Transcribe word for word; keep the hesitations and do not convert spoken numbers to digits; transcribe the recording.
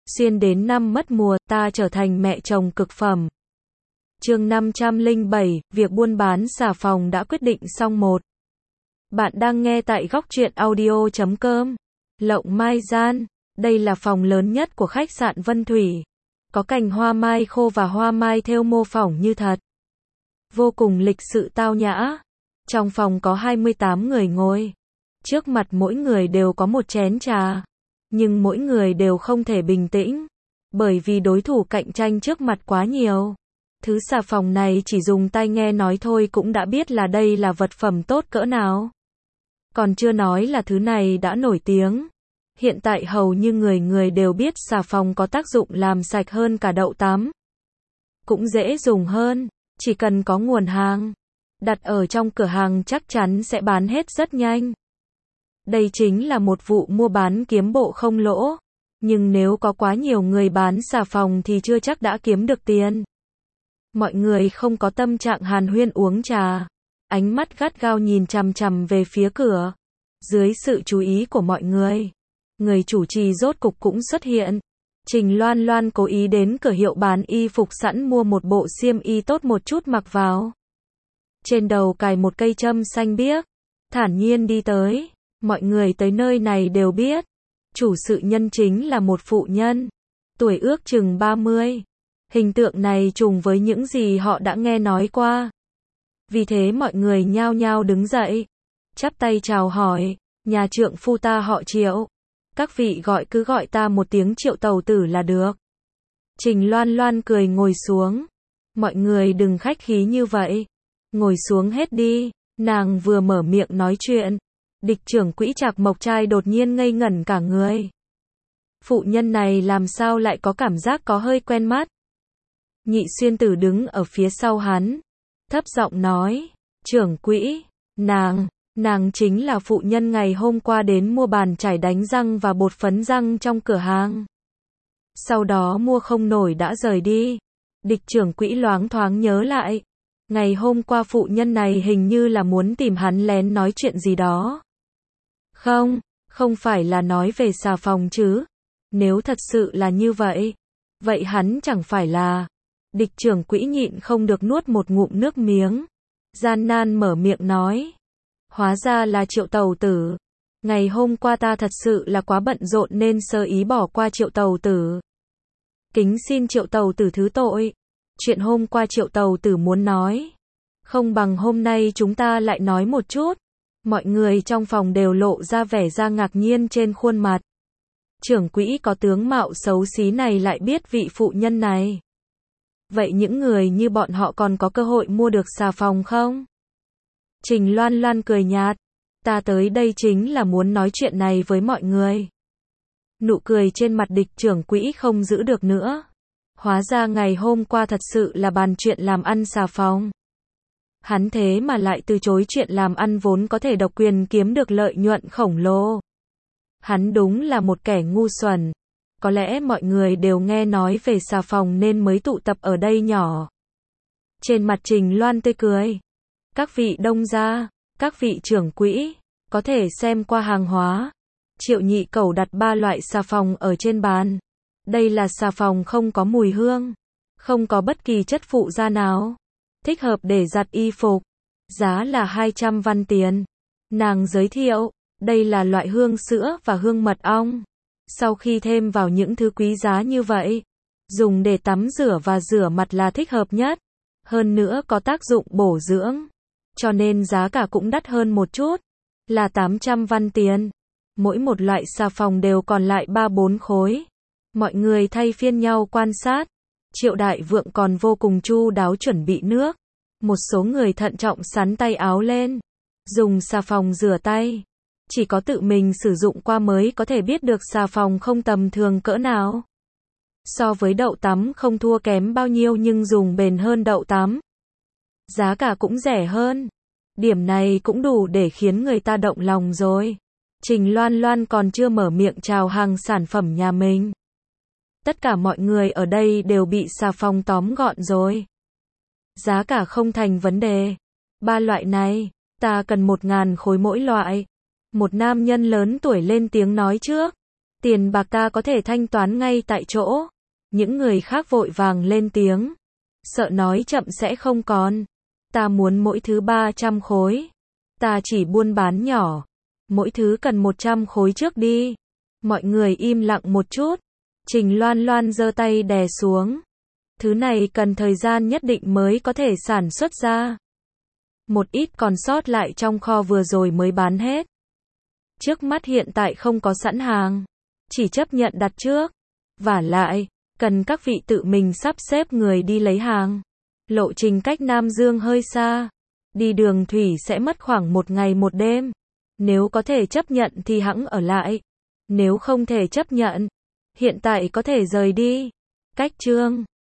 Xuyên đến năm mất mùa, ta trở thành mẹ chồng cực phẩm. Chương năm trăm lẻ bảy, việc buôn bán xà phòng đã quyết định xong một. Bạn đang nghe tại góc truyện audio chấm com. Lộng Mai Gian, đây là phòng lớn nhất của khách sạn Vân Thủy. Có cành hoa mai khô và hoa mai thêu mô phỏng như thật. Vô cùng lịch sự tao nhã. Trong phòng có hai mươi tám người ngồi. Trước mặt mỗi người đều có một chén trà. Nhưng mỗi người đều không thể bình tĩnh. Bởi vì đối thủ cạnh tranh trước mặt quá nhiều. Thứ xà phòng này chỉ dùng tai nghe nói thôi cũng đã biết là đây là vật phẩm tốt cỡ nào. Còn chưa nói là thứ này đã nổi tiếng. Hiện tại hầu như người người đều biết xà phòng có tác dụng làm sạch hơn cả đậu tắm. Cũng dễ dùng hơn, chỉ cần có nguồn hàng. Đặt ở trong cửa hàng chắc chắn sẽ bán hết rất nhanh. Đây chính là một vụ mua bán kiếm bộ không lỗ. Nhưng nếu có quá nhiều người bán xà phòng thì chưa chắc đã kiếm được tiền. Mọi người không có tâm trạng hàn huyên uống trà. Ánh mắt gắt gao nhìn chằm chằm về phía cửa. Dưới sự chú ý của mọi người, người chủ trì rốt cục cũng xuất hiện. Trình Loan Loan cố ý đến cửa hiệu bán y phục sẵn mua một bộ xiêm y tốt một chút mặc vào. Trên đầu cài một cây châm xanh biếc. Thản nhiên đi tới. Mọi người tới nơi này đều biết. Chủ sự nhân chính là một phụ nhân. Tuổi ước chừng ba mươi. Hình tượng này trùng với những gì họ đã nghe nói qua. Vì thế mọi người nhao nhao đứng dậy. Chắp tay chào hỏi. Nhà trượng phu ta họ Triệu. Các vị gọi cứ gọi ta một tiếng Triệu tàu tử là được. Trình Loan Loan cười ngồi xuống. Mọi người đừng khách khí như vậy. Ngồi xuống hết đi. Nàng vừa mở miệng nói chuyện. Địch trưởng quỹ Trạc Mộc Trai đột nhiên ngây ngẩn cả người. Phụ nhân này làm sao lại có cảm giác có hơi quen mắt. Nhị Xuyên Tử đứng ở phía sau hắn. Thấp giọng nói. Trưởng quỹ, nàng, nàng chính là phụ nhân ngày hôm qua đến mua bàn chải đánh răng và bột phấn răng trong cửa hàng. Sau đó mua không nổi đã rời đi. Địch trưởng quỹ loáng thoáng nhớ lại. Ngày hôm qua phụ nhân này hình như là muốn tìm hắn lén nói chuyện gì đó. Không, không phải là nói về xà phòng chứ. Nếu thật sự là như vậy, vậy hắn chẳng phải là... Địch trưởng quỹ nhịn không được nuốt một ngụm nước miếng. Gian nan mở miệng nói. Hóa ra là Triệu tàu tử. Ngày hôm qua ta thật sự là quá bận rộn nên sơ ý bỏ qua Triệu tàu tử. Kính xin Triệu tàu tử thứ tội. Chuyện hôm qua Triệu tàu tử muốn nói. Không bằng hôm nay chúng ta lại nói một chút. Mọi người trong phòng đều lộ ra vẻ ra ngạc nhiên trên khuôn mặt. Trưởng quỹ có tướng mạo xấu xí này lại biết vị phụ nhân này. Vậy những người như bọn họ còn có cơ hội mua được xà phòng không? Trình Loan Loan cười nhạt. Ta tới đây chính là muốn nói chuyện này với mọi người. Nụ cười trên mặt địch trưởng quỹ không giữ được nữa. Hóa ra ngày hôm qua thật sự là bàn chuyện làm ăn xà phòng. Hắn thế mà lại từ chối chuyện làm ăn vốn có thể độc quyền kiếm được lợi nhuận khổng lồ. Hắn đúng là một kẻ ngu xuẩn. Có lẽ mọi người đều nghe nói về xà phòng nên mới tụ tập ở đây nhỏ. Trên mặt Trình Loan tươi cười. Các vị đông gia, các vị trưởng quỹ, có thể xem qua hàng hóa. Triệu nhị cẩu đặt ba loại xà phòng ở trên bàn. Đây là xà phòng không có mùi hương, không có bất kỳ chất phụ gia nào. Thích hợp để giặt y phục. Giá là hai trăm văn tiền. Nàng giới thiệu, đây là loại hương sữa và hương mật ong. Sau khi thêm vào những thứ quý giá như vậy, dùng để tắm rửa và rửa mặt là thích hợp nhất. Hơn nữa có tác dụng bổ dưỡng. Cho nên giá cả cũng đắt hơn một chút. Là tám trăm văn tiền. Mỗi một loại xà phòng đều còn lại ba bốn khối. Mọi người thay phiên nhau quan sát. Triệu đại vượng còn vô cùng chu đáo chuẩn bị nước. Một số người thận trọng sắn tay áo lên. Dùng xà phòng rửa tay. Chỉ có tự mình sử dụng qua mới có thể biết được xà phòng không tầm thường cỡ nào. So với đậu tắm không thua kém bao nhiêu nhưng dùng bền hơn đậu tắm. Giá cả cũng rẻ hơn. Điểm này cũng đủ để khiến người ta động lòng rồi. Trình Loan Loan còn chưa mở miệng chào hàng sản phẩm nhà mình. Tất cả mọi người ở đây đều bị xà phòng tóm gọn rồi. Giá cả không thành vấn đề. Ba loại này, ta cần một ngàn khối mỗi loại. Một nam nhân lớn tuổi lên tiếng nói trước. Tiền bạc ta có thể thanh toán ngay tại chỗ. Những người khác vội vàng lên tiếng. Sợ nói chậm sẽ không còn. Ta muốn mỗi thứ ba trăm khối. Ta chỉ buôn bán nhỏ. Mỗi thứ cần một trăm khối trước đi. Mọi người im lặng một chút. Trình Loan Loan giơ tay đè xuống. Thứ này cần thời gian nhất định mới có thể sản xuất ra. Một ít còn sót lại trong kho vừa rồi mới bán hết. Trước mắt hiện tại không có sẵn hàng. Chỉ chấp nhận đặt trước. Vả lại, cần các vị tự mình sắp xếp người đi lấy hàng. Lộ trình cách Nam Dương hơi xa. Đi đường thủy sẽ mất khoảng một ngày một đêm. Nếu có thể chấp nhận thì hẵng ở lại. Nếu không thể chấp nhận, hiện tại có thể rời đi. Cách chương